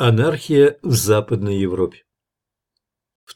Анархия в Западной Европе. В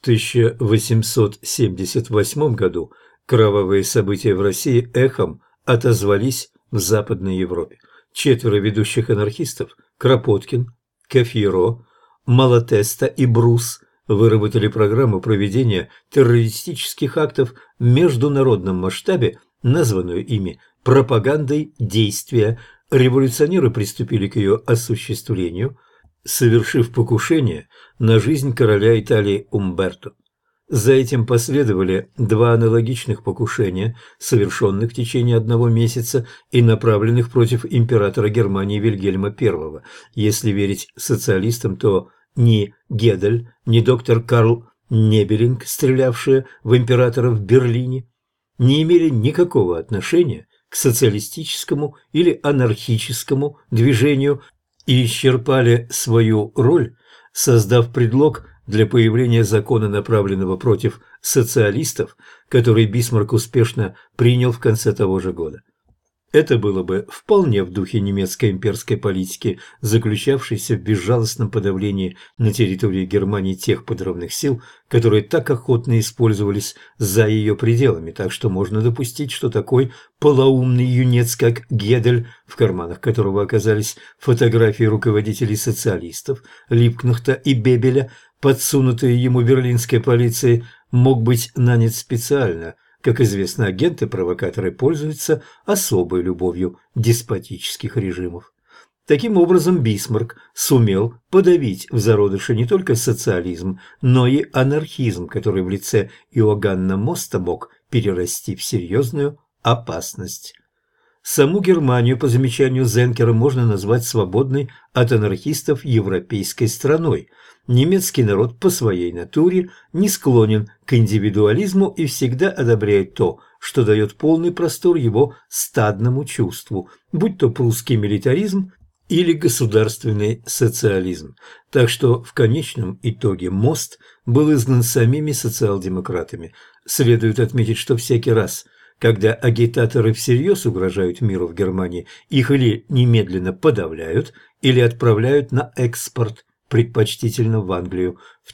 1878 году кровавые события в России эхом отозвались в Западной Европе. 4 ведущих анархистов – Кропоткин, Кафьеро, Малатеста и Брус – выработали программу проведения террористических актов в международном масштабе, названную ими «пропагандой действия». Революционеры приступили к ее осуществлению, совершив покушение на жизнь короля Италии Умберто. За этим последовали 2 аналогичных покушения, совершенных в течение 1 месяца и направленных против императора Германии Вильгельма I. Если верить социалистам, то ни Гедель, ни доктор Карл Небелинг, стрелявшие в императора в Берлине, не имели никакого отношения к социалистическому или анархическому движению и исчерпали свою роль, создав предлог для появления закона, направленного против социалистов, который Бисмарк успешно принял в конце того же года. Это было бы вполне в духе немецкой имперской политики, заключавшейся в безжалостном подавлении на территории Германии тех подрывных сил, которые так охотно использовались за ее пределами, так что можно допустить, что такой полоумный юнец, как Гедель, в карманах которого оказались фотографии руководителей социалистов, Липкнехта и Бебеля, подсунутые ему берлинской полицией, мог быть нанят специально. Как известно, агенты-провокаторы пользуются особой любовью деспотических режимов. Таким образом, Бисмарк сумел подавить в зародыше не только социализм, но и анархизм, который в лице Иоганна Моста мог перерасти в серьезную опасность. Саму Германию, по замечанию Зенкера, можно назвать свободной от анархистов европейской страной. Немецкий народ по своей натуре не склонен к индивидуализму и всегда одобряет то, что дает полный простор его стадному чувству, будь то прусский милитаризм или государственный социализм. Так что в конечном итоге Мост был изгнан самими социал-демократами. Следует отметить, что всякий раз, когда агитаторы всерьез угрожают миру в Германии, их или немедленно подавляют, или отправляют на экспорт, предпочтительно в Англию. В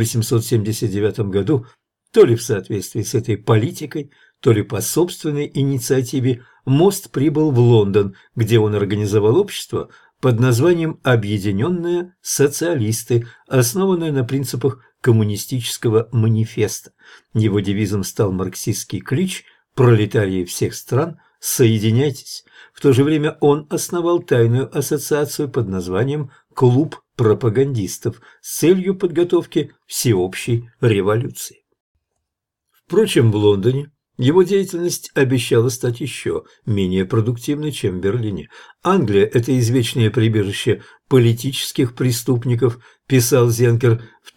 1879 году, то ли в соответствии с этой политикой, то ли по собственной инициативе, Мост прибыл в Лондон, где он организовал общество под названием «Объединенные социалисты», основанное на принципах коммунистического манифеста. Его девизом стал марксистский клич «Пролетарии всех стран, соединяйтесь». В то же время он основал тайную ассоциацию под названием «Клуб пропагандистов» с целью подготовки всеобщей революции. Впрочем, в Лондоне его деятельность обещала стать еще менее продуктивной, чем в Берлине. Англия – это извечное прибежище политических преступников, писал Зенкер в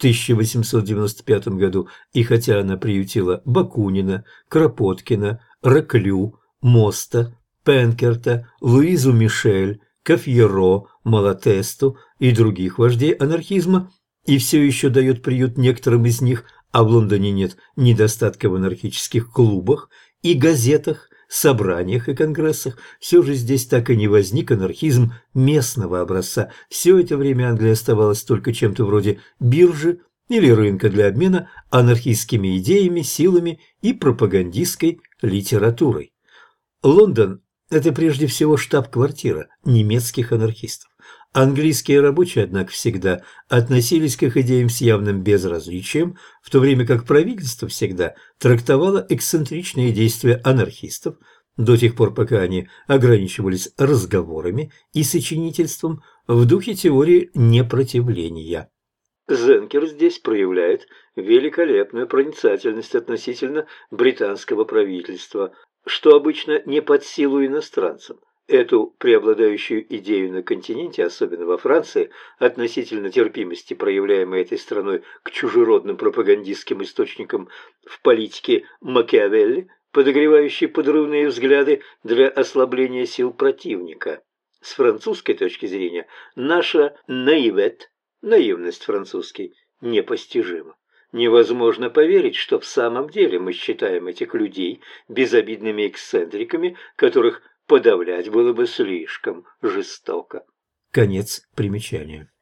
1895 году, и хотя она приютила Бакунина, Кропоткина, Реклю, Моста, Пенкерта, Луизу Мишель, Кафьеро, Малатесту и других вождей анархизма, и все еще дает приют некоторым из них, а в Лондоне нет недостатка в анархических клубах и газетах, собраниях и конгрессах, все же здесь так и не возник анархизм местного образца. Все это время Англия оставалась только чем-то вроде биржи или рынка для обмена анархистскими идеями, силами и пропагандистской литературой. Лондон – это прежде всего штаб-квартира немецких анархистов. Английские рабочие, однако, всегда относились к их идеям с явным безразличием, в то время как правительство всегда трактовало эксцентричные действия анархистов до тех пор, пока они ограничивались разговорами и сочинительством в духе теории непротивления. Зенкер здесь проявляет великолепную проницательность относительно британского правительства, что обычно не под силу иностранцам. Эту преобладающую идею на континенте, особенно во Франции, относительно терпимости, проявляемой этой страной к чужеродным пропагандистским источникам в политике Макиавелли, подогревающей подрывные взгляды для ослабления сил противника. С французской точки зрения, наша наивет, наивность французский, непостижима. Невозможно поверить, что в самом деле мы считаем этих людей безобидными эксцентриками, которых подавлять было бы слишком жестоко. Конец примечания.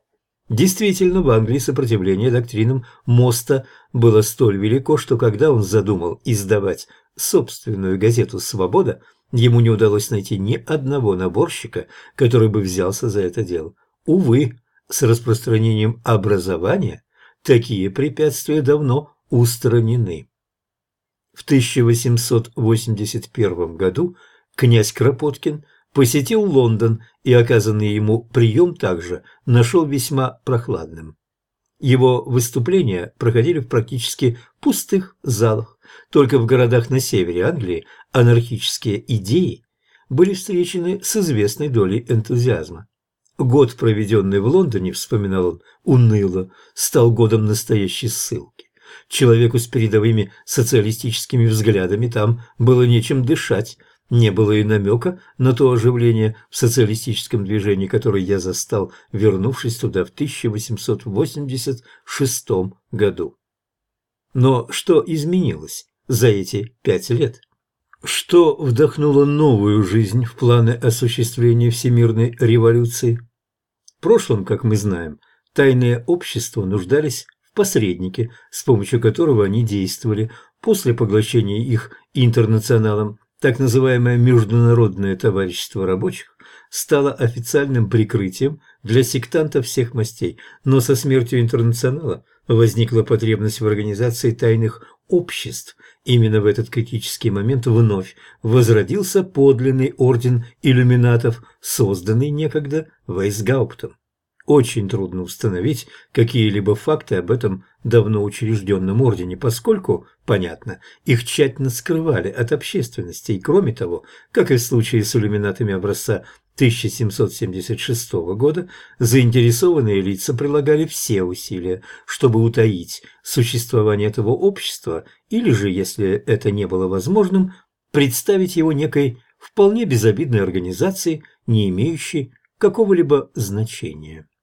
Действительно, в Англии сопротивление доктринам Моста было столь велико, что когда он задумал издавать собственную газету «Свобода», ему не удалось найти ни одного наборщика, который бы взялся за это дело. Увы, с распространением образования такие препятствия давно устранены. В 1881 году князь Кропоткин посетил Лондон, и оказанный ему прием также нашел весьма прохладным. Его выступления проходили в практически пустых залах. Только в городах на севере Англии анархические идеи были встречены с известной долей энтузиазма. Год, проведенный в Лондоне, вспоминал он уныло, стал годом настоящей ссылки. Человеку с передовыми социалистическими взглядами там было нечем дышать, не было и намека на то оживление в социалистическом движении, которое я застал, вернувшись туда в 1886 году. Но что изменилось за эти 5 лет? Что вдохнуло новую жизнь в планы осуществления всемирной революции? В прошлом, как мы знаем, тайные общества нуждались в посреднике, с помощью которого они действовали. После поглощения их интернационалом так называемое Международное товарищество рабочих стало официальным прикрытием для сектантов всех мастей, но со смертью интернационала возникла потребность в организации тайных обществ. Именно в этот критический момент вновь возродился подлинный орден иллюминатов, созданный некогда Вейсгауптом. Очень трудно установить какие-либо факты об этом давно учрежденном ордене, поскольку, понятно, их тщательно скрывали от общественности, и кроме того, как и в случае с иллюминатами образца 1776 года, заинтересованные лица прилагали все усилия, чтобы утаить существование этого общества, или же, если это не было возможным, представить его некой вполне безобидной организацией, не имеющей какого-либо значения.